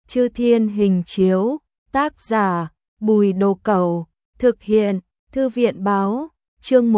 Chư Thiên Hình Chiếu, tác giả, Bùi Đồ Cẩu, thực hiện, Thư viện Báo, chương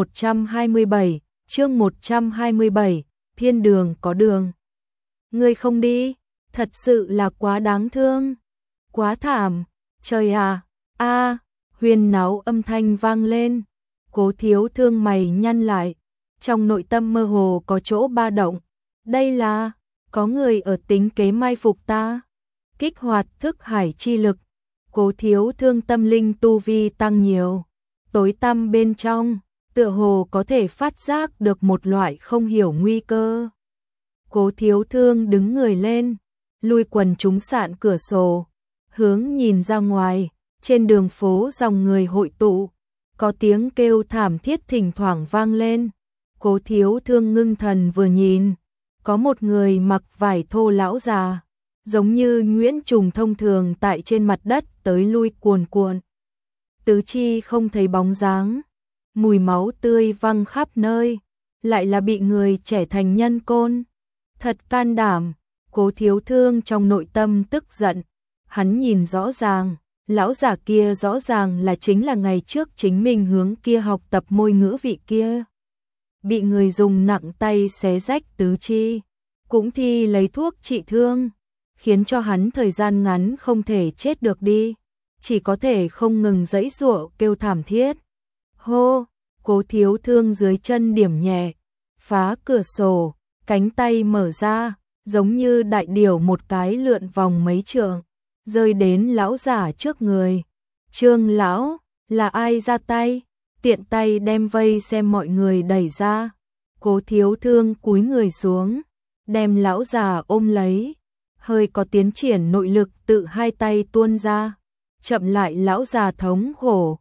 127, Thiên đường có đường. Ngươi không đi, thật sự là quá đáng thương, quá thảm, trời à, huyên náo âm thanh vang lên, Cố Thiếu Thương mày nhăn lại, trong nội tâm mơ hồ có chỗ ba động, đây là, có người ở tính kế mai phục ta, kích hoạt thức hải chi lực, Cố Thiếu Thương tâm linh tu vi tăng nhiều, tối tăm bên trong, tựa hồ có thể phát giác được một loại không hiểu nguy cơ. Cố Thiếu Thương đứng người lên, lui quần chúng sạn cửa sổ, hướng nhìn ra ngoài, trên đường phố dòng người hội tụ, có tiếng kêu thảm thiết thỉnh thoảng vang lên. Cố Thiếu Thương ngưng thần vừa nhìn, có một người mặc vải thô lão già, giống như nhuyễn trùng thông thường tại trên mặt đất tới lui cuồn cuộn. Tứ chi không thấy bóng dáng, mùi máu tươi văng khắp nơi, lại là bị người trẻ thành nhân côn. Thật can đảm, Cố Thiếu Thương trong nội tâm tức giận, hắn nhìn rõ ràng, lão giả kia rõ ràng là chính là ngày trước chính mình hướng kia học tập môi ngữ vị kia. Bị người dùng nặng tay xé rách tứ chi, cũng thi lấy thuốc trị thương, khiến cho hắn thời gian ngắn không thể chết được đi, chỉ có thể không ngừng giãy giụa kêu thảm thiết. Hô, Cố Thiếu Thương dưới chân điểm nhẹ, phá cửa sổ, cánh tay mở ra, giống như đại điểu một cái lượn vòng mấy trượng, rơi đến lão giả trước người. Trương lão, là ai ra tay? Tiện tay đem vây xem mọi người đẩy ra. Cố Thiếu Thương cúi người xuống, đem lão già ôm lấy, hơi có tiến triển nội lực tự hai tay tuôn ra, chậm lại lão già thống khổ.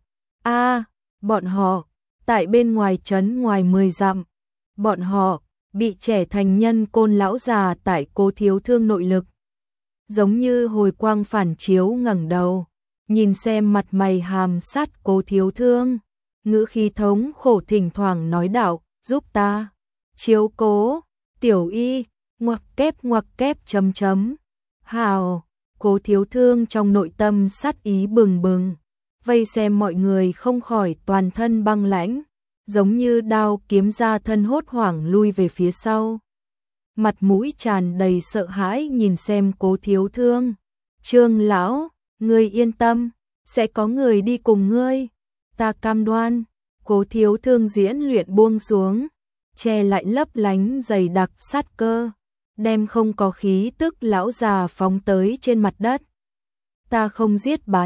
Bọn họ, tại bên ngoài trấn ngoài 10 dặm, bọn họ, bị trẻ thành nhân côn lão già tại Cố Thiếu Thương nội lực. Giống như hồi quang phản chiếu ngẩng đầu, nhìn xem mặt mày hàm sát Cố Thiếu Thương, ngữ khí thống khổ thỉnh thoảng nói đạo, giúp ta, chiếu cố, tiểu y, ngoặc kép chấm. Hào, Cố Thiếu Thương trong nội tâm sát ý bừng bừng, vây xem mọi người không khỏi toàn thân băng lãnh, giống như đao kiếm ra thân hốt hoảng lui về phía sau. Mặt mũi tràn đầy sợ hãi nhìn xem Cố Thiếu Thương. Trương lão, ngươi yên tâm, sẽ có người đi cùng ngươi, ta cam đoan. Cố Thiếu Thương diễn luyện buông xuống, che lại lấp lánh dày đặc sát cơ, đem không có khí tức lão già phóng tới trên mặt đất. Ta không giết bá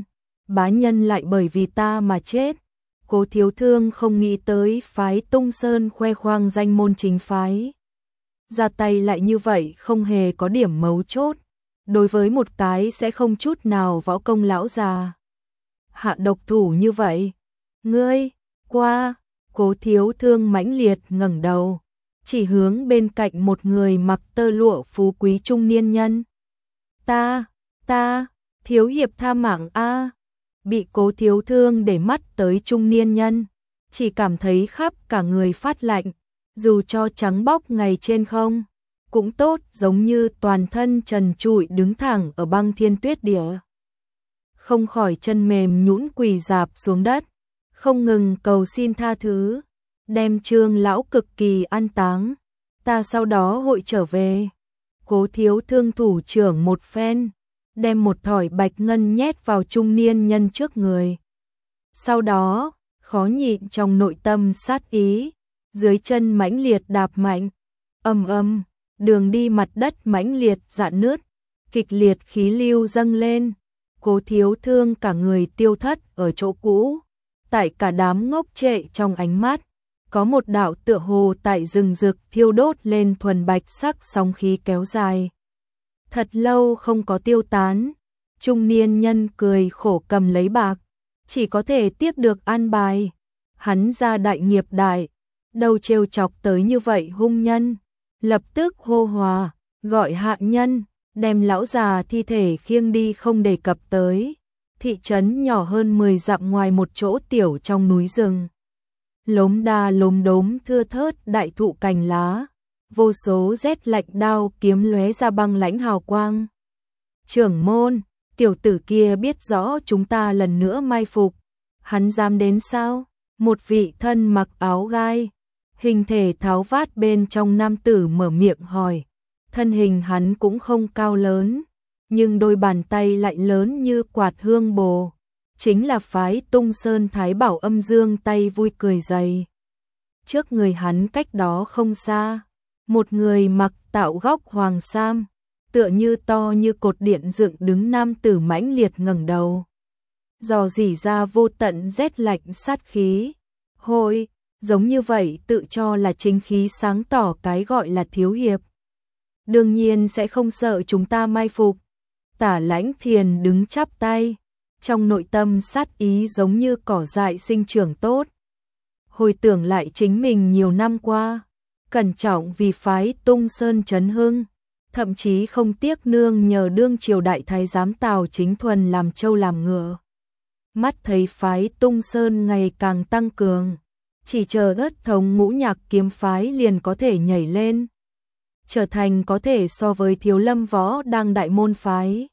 nhân lại bởi vì ta mà chết. Cố Thiếu Thương không nghĩ tới phái Tung Sơn khoe khoang danh môn chính phái, ra tay lại như vậy không hề có điểm mấu chốt, đối với một cái sẽ không chút nào võ công lão già hạ độc thủ như vậy. Ngươi, qua, Cố Thiếu Thương mãnh liệt ngẩng đầu, chỉ hướng bên cạnh một người mặc tơ lụa phú quý trung niên nhân. Ta, thiếu hiệp tha mạng a. Bị Cố Thiếu Thương để mắt tới trung niên nhân, chỉ cảm thấy khắp cả người phát lạnh, dù cho trắng bóc ngày trên không, cũng tốt, giống như toàn thân trần trụi đứng thẳng ở băng thiên tuyết địa. Không khỏi chân mềm nhũn quỳ rạp xuống đất, không ngừng cầu xin tha thứ, đem Trương lão cực kỳ an táng, ta sau đó hội trở về. Cố Thiếu Thương thủ trưởng một phen, đem một thỏi bạch ngân nhét vào trung niên nhân trước người. Sau đó, khó nhịn trong nội tâm sát ý, dưới chân mãnh liệt đạp mạnh, ầm, đường đi mặt đất mãnh liệt rạn nứt, kịch liệt khí lưu dâng lên. Cố Thiếu Thương cả người tiêu thất ở chỗ cũ, tại cả đám ngốc trệ trong ánh mắt, có một đạo tựa hồ tại rừng rực thiêu đốt lên thuần bạch sắc sóng khí kéo dài. Thật lâu không có tiêu tán, trung niên nhân cười khổ cầm lấy bạc, chỉ có thể tiếp được an bài. Hắn ra đại nghiệp đại, đâu trêu chọc tới như vậy hung nhân, lập tức hô hòa, gọi hạ nhân, đem lão già thi thể khiêng đi không đề cập tới. Thị trấn nhỏ hơn 10 dặm ngoài một chỗ tiểu trong núi rừng. Lốm đa lốm đốm thưa thớt đại thụ cành lá, vô số rét lạnh đao kiếm lóe ra băng lãnh hào quang. Trưởng môn, tiểu tử kia biết rõ chúng ta lần nữa mai phục, hắn dám đến sao? Một vị thân mặc áo gai, hình thể tháo vát bên trong nam tử mở miệng hỏi. Thân hình hắn cũng không cao lớn, nhưng đôi bàn tay lại lớn như quạt hương bồ. Chính là phái Tung Sơn Thái Bảo Âm Dương tay vui cười dày. Trước người hắn cách đó không xa, một người mặc tạo góc hoàng sam, tựa như to như cột điện dựng đứng nam tử mãnh liệt ngẩng đầu. Dò dỉ ra vô tận rét lạnh sát khí. Hội, giống như vậy tự cho là chính khí sáng tỏ cái gọi là thiếu hiệp. Đương nhiên sẽ không sợ chúng ta mai phục. Tả Lãnh Thiền đứng chắp tay, trong nội tâm sát ý giống như cỏ dại sinh trưởng tốt. Hồi tưởng lại chính mình nhiều năm qua, cẩn trọng vì phái Tung Sơn chấn hưng, thậm chí không tiếc nương nhờ đương triều đại thái giám Tào Chính Thuần làm trâu làm ngựa. Mắt thấy phái Tung Sơn ngày càng tăng cường, chỉ chờ Ất Thống Ngũ Nhạc kiếm phái liền có thể nhảy lên, trở thành có thể so với Thiếu Lâm Võ Đang đại môn phái.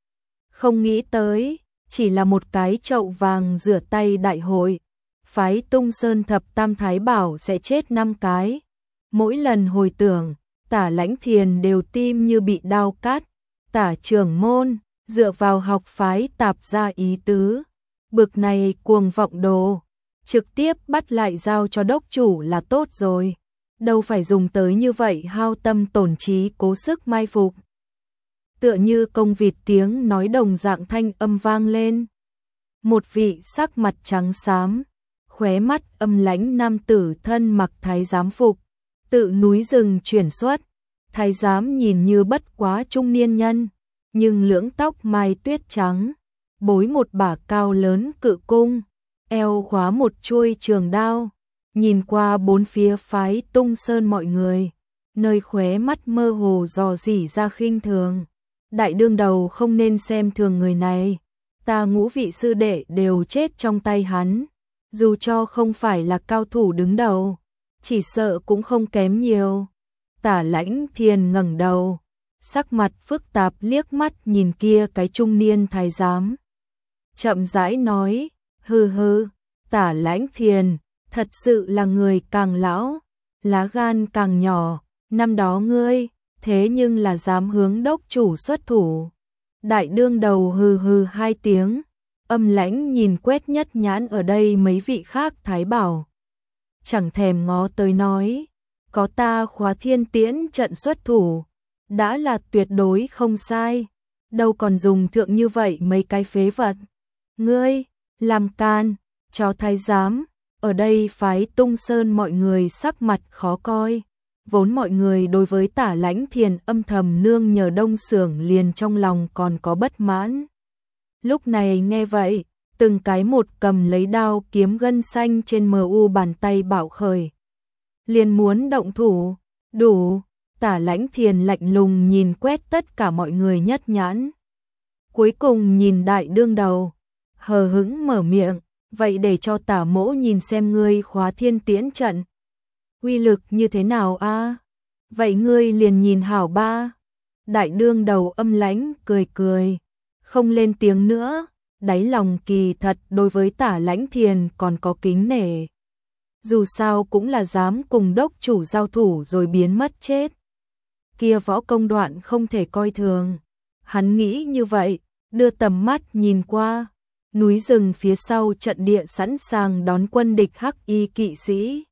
Không nghĩ tới, chỉ là một cái chậu vàng rửa tay đại hội, phái Tung Sơn thập tam thái bảo sẽ chết 5 cái. Mỗi lần hồi tưởng, Tả Lãnh Thiền đều tim như bị đao cắt. Tả trưởng môn, dựa vào học phái tạp ra ý tứ, bực này cuồng vọng đồ, trực tiếp bắt lại giao cho đốc chủ là tốt rồi, đâu phải dùng tới như vậy hao tâm tổn trí cố sức mai phục. Tựa như công vịt tiếng nói đồng dạng thanh âm vang lên. Một vị sắc mặt trắng xám, khóe mắt âm lãnh nam tử thân mặc thái giám phục, tự núi rừng chuyển xuất. Thái giám nhìn như bất quá trung niên nhân, nhưng lưỡng tóc mai tuyết trắng, bối một bả cao lớn cự cung, eo khóa một chuôi trường đao, nhìn qua bốn phía phái Tung Sơn mọi người, nơi khóe mắt mơ hồ dò dỉ ra khinh thường. Đại đương đầu không nên xem thường người này, ta Ngũ vị sư đệ đều chết trong tay hắn, dù cho không phải là cao thủ đứng đầu, chỉ sợ cũng không kém nhiều. Tả Lãnh Thiền ngẩng đầu, sắc mặt phức tạp liếc mắt nhìn kia cái trung niên thái giám. Chậm rãi nói, hừ hừ, Tả Lãnh Thiền, thật sự là người càng lão, lá gan càng nhỏ, năm đó ngươi, thế nhưng là dám hướng đốc chủ xuất thủ. Đại đương đầu hừ hừ 2 tiếng, âm lãnh nhìn quét nhất nhãn ở đây mấy vị khác thái bảo. Chẳng thèm ngó tới nói, có ta Khóa Thiên Tiễn trận xuất thủ, đã là tuyệt đối không sai, đâu còn dùng thượng như vậy mấy cái phế vật. Ngươi, làm can, chó thái giám, ở đây phái Tung Sơn mọi người sắc mặt khó coi. Vốn mọi người đối với Tả Lãnh Thiền âm thầm nương nhờ Đông Xưởng liền trong lòng còn có bất mãn. Lúc này nghe vậy, từng cái một cầm lấy đao kiếm gân xanh trên MU bàn tay bạo khởi. Liền muốn động thủ, đủ, Tả Lãnh Thiền lạnh lùng nhìn quét tất cả mọi người nhất nhãn. Cuối cùng nhìn đại đương đầu, hờ hững mở miệng, vậy để cho Tả mỗ nhìn xem ngươi Khóa Thiên Tiễn trận. Uy lực như thế nào a? Vậy ngươi liền nhìn hảo ba. Đại đương đầu âm lãnh cười cười, không lên tiếng nữa, đáy lòng kỳ thật đối với Tả Lãnh Thiền còn có kính nể. Dù sao cũng là dám cùng đốc chủ giao thủ rồi biến mất chết. Kia võ công đoạn không thể coi thường. Hắn nghĩ như vậy, đưa tầm mắt nhìn qua, núi rừng phía sau trận địa sẵn sàng đón quân địch Hắc Y kỵ sĩ.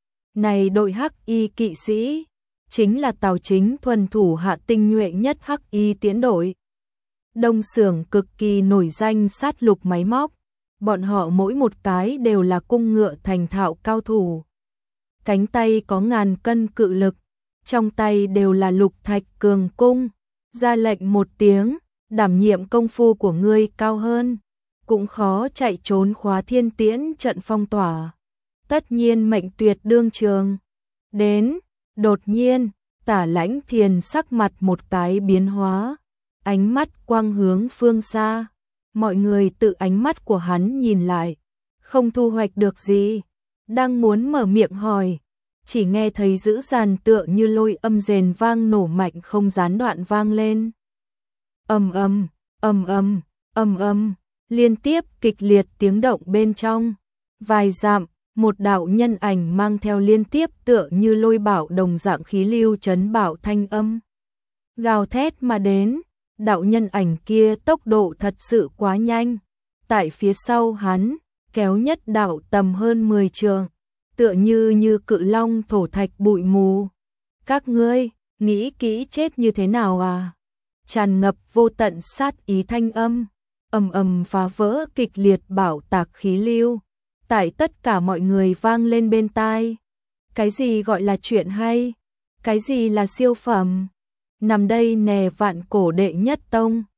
Này đội Hắc Y kỵ sĩ, chính là Tào Chính Thuần thủ hạ tinh nhuệ nhất Hắc Y tiến đội. Đông Xưởng cực kỳ nổi danh sát lục máy móc, bọn họ mỗi một cái đều là cung ngựa thành thạo cao thủ. Cánh tay có ngàn cân cự lực, trong tay đều là lục thạch cường cung, ra lệnh một tiếng, đảm nhiệm công phu của ngươi cao hơn, cũng khó chạy trốn Khóa Thiên Tiễn trận phong tỏa. Tất nhiên mệnh tuyệt đương trường. Đến, đột nhiên, Tả Lãnh Thiền sắc mặt một cái biến hóa, ánh mắt quang hướng phương xa. Mọi người tự ánh mắt của hắn nhìn lại, không thu hoạch được gì, đang muốn mở miệng hỏi, chỉ nghe thấy dữ dàn tựa như lôi âm rền vang nổ mạnh không gián đoạn vang lên. ầm ầm, ầm ầm, ầm ầm, liên tiếp kịch liệt tiếng động bên trong. Vài dặm, một đạo nhân ảnh mang theo liên tiếp tựa như lôi bạo đồng dạng khí lưu chấn bạo thanh âm. Gào thét mà đến, đạo nhân ảnh kia tốc độ thật sự quá nhanh. Tại phía sau hắn, kéo nhất đạo tầm hơn 10 trượng, tựa như cự long thổ thạch bụi mù. Các ngươi, nghĩ kỹ chết như thế nào à? Tràn ngập vô tận sát ý thanh âm, ầm ầm phá vỡ kịch liệt bạo tạc khí lưu, tại tất cả mọi người vang lên bên tai. Cái gì gọi là chuyện hay? Cái gì là siêu phẩm? Nằm đây nè vạn cổ đệ nhất tông.